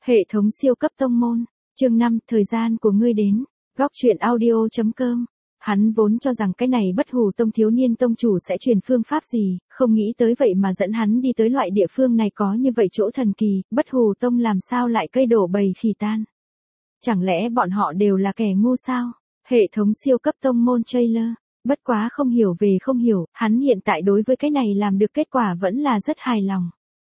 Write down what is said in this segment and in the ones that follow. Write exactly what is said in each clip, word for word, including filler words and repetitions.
Hệ thống siêu cấp tông môn. Chương năm, thời gian của ngươi đến. Góc truyện audio.com. Hắn vốn cho rằng cái này Bất Hủ Tông thiếu niên tông chủ sẽ truyền phương pháp gì, không nghĩ tới vậy mà dẫn hắn đi tới loại địa phương này có như vậy chỗ thần kỳ, Bất Hủ Tông làm sao lại cây đổ bầy khỉ tan. Chẳng lẽ bọn họ đều là kẻ ngu sao? Hệ thống siêu cấp tông môn trailer. Bất quá không hiểu về không hiểu, hắn hiện tại đối với cái này làm được kết quả vẫn là rất hài lòng.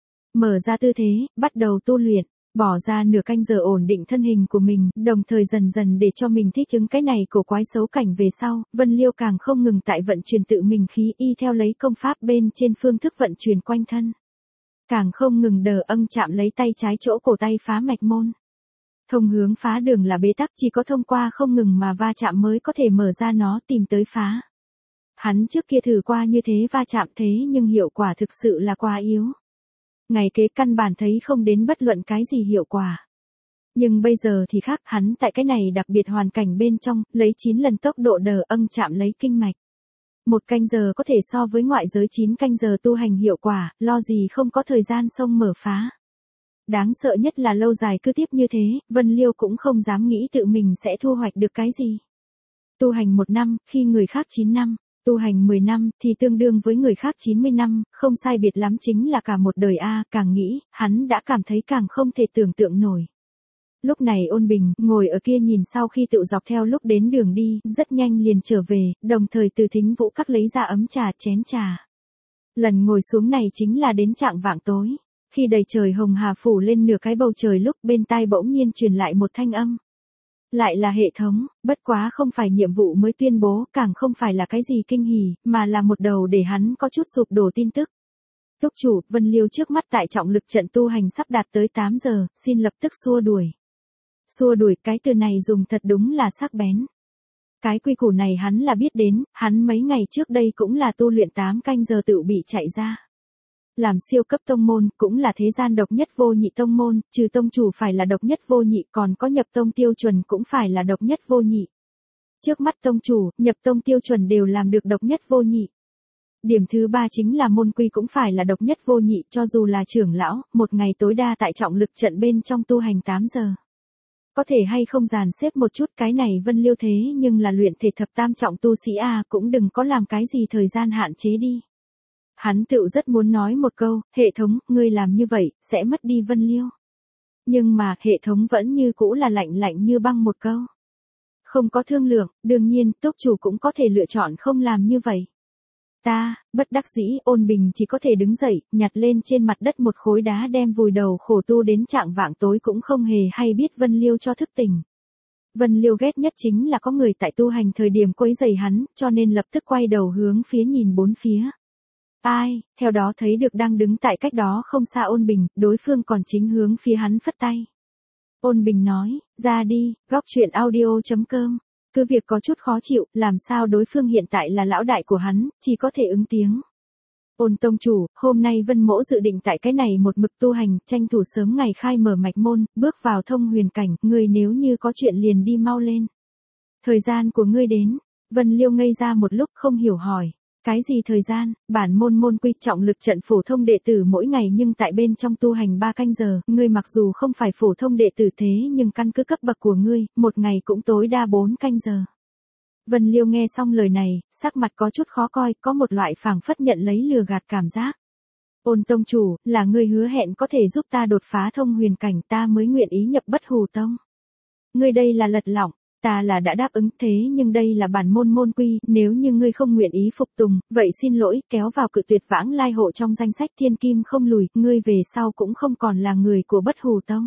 Mở ra tư thế, bắt đầu tu luyện. Bỏ ra nửa canh giờ ổn định thân hình của mình, đồng thời dần dần để cho mình thích ứng cái này cổ quái xấu cảnh về sau, Vân Liêu càng không ngừng tại vận chuyển tự mình khí y theo lấy công pháp bên trên phương thức vận chuyển quanh thân. Càng không ngừng đờ âng chạm lấy tay trái chỗ cổ tay phá mạch môn. Thông hướng phá đường là bế tắc, chỉ có thông qua không ngừng mà va chạm mới có thể mở ra nó tìm tới phá. Hắn trước kia thử qua như thế va chạm thế nhưng hiệu quả thực sự là quá yếu. Ngày kế căn bản thấy không đến bất luận cái gì hiệu quả. Nhưng bây giờ thì khác, hắn tại cái này đặc biệt hoàn cảnh bên trong, lấy chín lần tốc độ đờ âng chạm lấy kinh mạch. Một canh giờ có thể so với ngoại giới chín canh giờ tu hành hiệu quả, lo gì không có thời gian xông mở phá. Đáng sợ nhất là lâu dài cứ tiếp như thế, Vân Liêu cũng không dám nghĩ tự mình sẽ thu hoạch được cái gì. Tu hành một năm, khi người khác chín năm. Tu hành mười năm thì tương đương với người khác chín mươi năm, không sai biệt lắm chính là cả một đời a, càng nghĩ, hắn đã cảm thấy càng không thể tưởng tượng nổi. Lúc này Ôn Bình, ngồi ở kia nhìn sau khi tự dọc theo lúc đến đường đi, rất nhanh liền trở về, đồng thời từ thính vũ các lấy ra ấm trà chén trà. Lần ngồi xuống này chính là đến trạng vạng tối, khi đầy trời hồng hà phủ lên nửa cái bầu trời lúc bên tai bỗng nhiên truyền lại một thanh âm. Lại là hệ thống, bất quá không phải nhiệm vụ mới tuyên bố, càng không phải là cái gì kinh hỉ, mà là một đầu để hắn có chút sụp đổ tin tức. Túc chủ, Vân Liêu trước mắt tại trọng lực trận tu hành sắp đạt tới tám giờ, xin lập tức xua đuổi. Xua đuổi, cái từ này dùng thật đúng là sắc bén. Cái quy củ này hắn là biết đến, hắn mấy ngày trước đây cũng là tu luyện tám canh giờ tự bị chạy ra. Làm siêu cấp tông môn, cũng là thế gian độc nhất vô nhị tông môn, trừ tông chủ phải là độc nhất vô nhị, còn có nhập tông tiêu chuẩn cũng phải là độc nhất vô nhị. Trước mắt tông chủ, nhập tông tiêu chuẩn đều làm được độc nhất vô nhị. Điểm thứ ba chính là môn quy cũng phải là độc nhất vô nhị, cho dù là trưởng lão, một ngày tối đa tại trọng lực trận bên trong tu hành tám giờ. Có thể hay không dàn xếp một chút, cái này Vân Liêu thế nhưng là luyện thể thập tam trọng tu sĩ a, cũng đừng có làm cái gì thời gian hạn chế đi. Hắn tự rất muốn nói một câu, hệ thống, ngươi làm như vậy, sẽ mất đi Vân Liêu. Nhưng mà, hệ thống vẫn như cũ là lạnh lạnh như băng một câu. Không có thương lượng, đương nhiên, túc chủ cũng có thể lựa chọn không làm như vậy. Ta, bất đắc dĩ, Ôn Bình chỉ có thể đứng dậy, nhặt lên trên mặt đất một khối đá đem vùi đầu khổ tu đến trạng vạng tối cũng không hề hay biết Vân Liêu cho thức tỉnh. Vân Liêu ghét nhất chính là có người tại tu hành thời điểm quấy rầy hắn, cho nên lập tức quay đầu hướng phía nhìn bốn phía. Ai, theo đó thấy được đang đứng tại cách đó không xa Ôn Bình, đối phương còn chính hướng phía hắn phất tay. Ôn Bình nói, ra đi, góc truyện audio.com. Cứ việc có chút khó chịu, làm sao đối phương hiện tại là lão đại của hắn, chỉ có thể ứng tiếng. Ôn tông chủ, hôm nay Vân Mỗ dự định tại cái này một mực tu hành, tranh thủ sớm ngày khai mở mạch môn, bước vào thông huyền cảnh, người nếu như có chuyện liền đi mau lên. Thời gian của ngươi đến, Vân Liêu ngây ra một lúc không hiểu hỏi. Cái gì thời gian, bản môn môn quy trọng lực trận phổ thông đệ tử mỗi ngày nhưng tại bên trong tu hành ba canh giờ, ngươi mặc dù không phải phổ thông đệ tử thế nhưng căn cứ cấp bậc của ngươi, một ngày cũng tối đa bốn canh giờ. Vân Liêu nghe xong lời này, sắc mặt có chút khó coi, có một loại phảng phất nhận lấy lừa gạt cảm giác. Ôn tông chủ, là ngươi hứa hẹn có thể giúp ta đột phá thông huyền cảnh, ta mới nguyện ý nhập Bất Hủ Tông. Ngươi đây là lật lọng. Ta là đã đáp ứng thế nhưng đây là bản môn môn quy, nếu như ngươi không nguyện ý phục tùng, vậy xin lỗi, kéo vào cự tuyệt vãng lai hộ trong danh sách thiên kim không lùi, ngươi về sau cũng không còn là người của Bất Hủ Tông.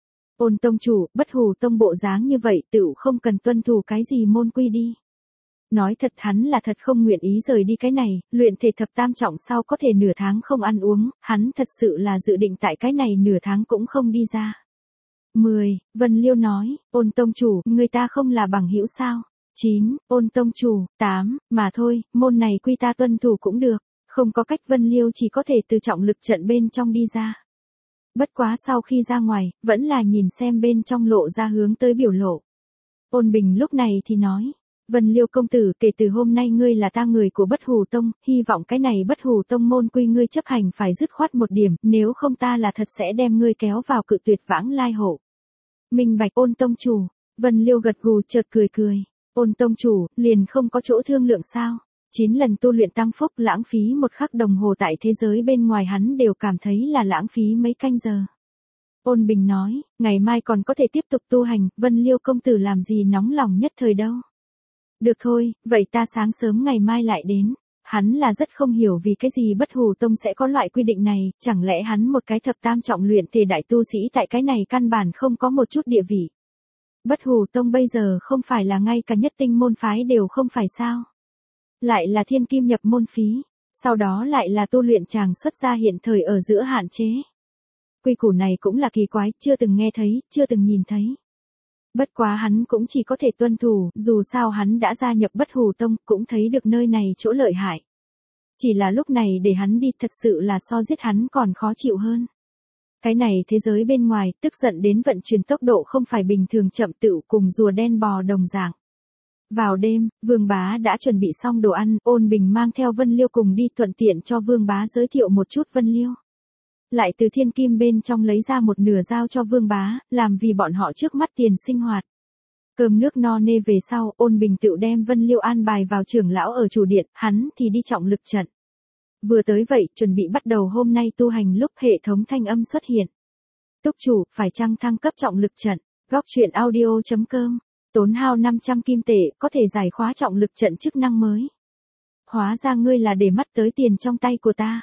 Ôn tông chủ, Bất Hủ Tông bộ dáng như vậy tựu không cần tuân thủ cái gì môn quy đi. Nói thật hắn là thật không nguyện ý rời đi cái này, luyện thể thập tam trọng sau có thể nửa tháng không ăn uống, hắn thật sự là dự định tại cái này nửa tháng cũng không đi ra. mười, Vân Liêu nói, Ôn tông chủ, người ta không là bằng hữu sao? chín, Ôn tông chủ, tám, mà thôi, môn này quy ta tuân thủ cũng được, không có cách Vân Liêu chỉ có thể từ trọng lực trận bên trong đi ra. Bất quá sau khi ra ngoài, vẫn là nhìn xem bên trong lộ ra hướng tới biểu lộ. Ôn Bình lúc này thì nói, Vân Liêu công tử, kể từ hôm nay ngươi là ta người của Bất Hủ Tông, hy vọng cái này Bất Hủ Tông môn quy ngươi chấp hành phải dứt khoát một điểm, nếu không ta là thật sẽ đem ngươi kéo vào cự tuyệt vãng lai hộ. Minh bạch. Ôn tông chủ. Vân Liêu gật gù chợt cười cười. Ôn tông chủ, liền không có chỗ thương lượng sao? Chín lần tu luyện tăng phúc lãng phí một khắc đồng hồ tại thế giới bên ngoài hắn đều cảm thấy là lãng phí mấy canh giờ. Ôn Bình nói, ngày mai còn có thể tiếp tục tu hành, Vân Liêu công tử làm gì nóng lòng nhất thời đâu. Được thôi, vậy ta sáng sớm ngày mai lại đến. Hắn là rất không hiểu vì cái gì Bất Hủ Tông sẽ có loại quy định này, chẳng lẽ hắn một cái thập tam trọng luyện thể đại tu sĩ tại cái này căn bản không có một chút địa vị. Bất Hủ Tông bây giờ không phải là ngay cả nhất tinh môn phái đều không phải sao. Lại là thiên kim nhập môn phí, sau đó lại là tu luyện chàng xuất gia hiện thời ở giữa hạn chế. Quy củ này cũng là kỳ quái, chưa từng nghe thấy, chưa từng nhìn thấy. Bất quá hắn cũng chỉ có thể tuân thủ, dù sao hắn đã gia nhập Bất Hủ Tông, cũng thấy được nơi này chỗ lợi hại. Chỉ là lúc này để hắn đi thật sự là so giết hắn còn khó chịu hơn. Cái này thế giới bên ngoài, tức giận đến vận chuyển tốc độ không phải bình thường chậm tựu cùng rùa đen bò đồng dạng. Vào đêm, Vương Bá đã chuẩn bị xong đồ ăn, Ôn Bình mang theo Vân Liêu cùng đi thuận tiện cho Vương Bá giới thiệu một chút Vân Liêu. Lại từ thiên kim bên trong lấy ra một nửa giao cho Vương Bá, làm vì bọn họ trước mắt tiền sinh hoạt. Cơm nước no nê về sau, Ôn Bình tự đem Vân Liêu an bài vào trưởng lão ở chủ điện, hắn thì đi trọng lực trận. Vừa tới vậy, chuẩn bị bắt đầu hôm nay tu hành lúc hệ thống thanh âm xuất hiện. Túc chủ, phải chăng thăng cấp trọng lực trận? Góc truyện audio chấm com. Tốn hao năm trăm kim tệ, có thể giải khóa trọng lực trận chức năng mới. Hóa ra ngươi là để mắt tới tiền trong tay của ta.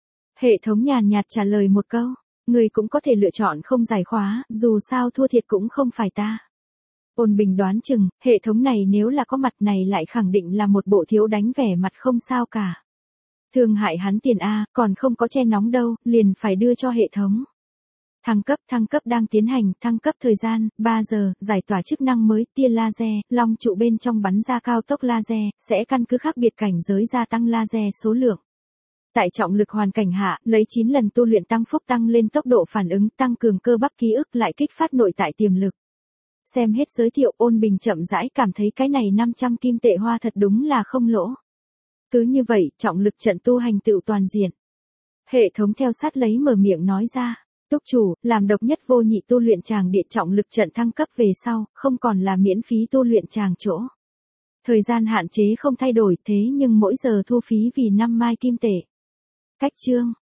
Hệ thống nhàn nhạt trả lời một câu, ngươi cũng có thể lựa chọn không giải khóa, dù sao thua thiệt cũng không phải ta. Ôn Bình đoán chừng, hệ thống này nếu là có mặt này lại khẳng định là một bộ thiếu đánh vẻ mặt không sao cả. Thương hại hắn tiền A, còn không có che nóng đâu, liền phải đưa cho hệ thống. Thăng cấp, thăng cấp đang tiến hành, thăng cấp thời gian, ba giờ, giải tỏa chức năng mới, tia laser, long trụ bên trong bắn ra cao tốc laser, sẽ căn cứ khác biệt cảnh giới gia tăng laser số lượng. Tại trọng lực hoàn cảnh hạ, lấy chín lần tu luyện tăng phúc tăng lên tốc độ phản ứng, tăng cường cơ bắp ký ức lại kích phát nội tại tiềm lực. Xem hết giới thiệu, Ôn Bình chậm rãi cảm thấy cái này năm trăm kim tệ hoa thật đúng là không lỗ. Cứ như vậy, trọng lực trận tu hành tựu toàn diện. Hệ thống theo sát lấy mở miệng nói ra, túc chủ, làm độc nhất vô nhị tu luyện tràng địa trọng lực trận thăng cấp về sau, không còn là miễn phí tu luyện tràng chỗ. Thời gian hạn chế không thay đổi thế nhưng mỗi giờ thu phí vì năm mai kim tệ. Cách chương.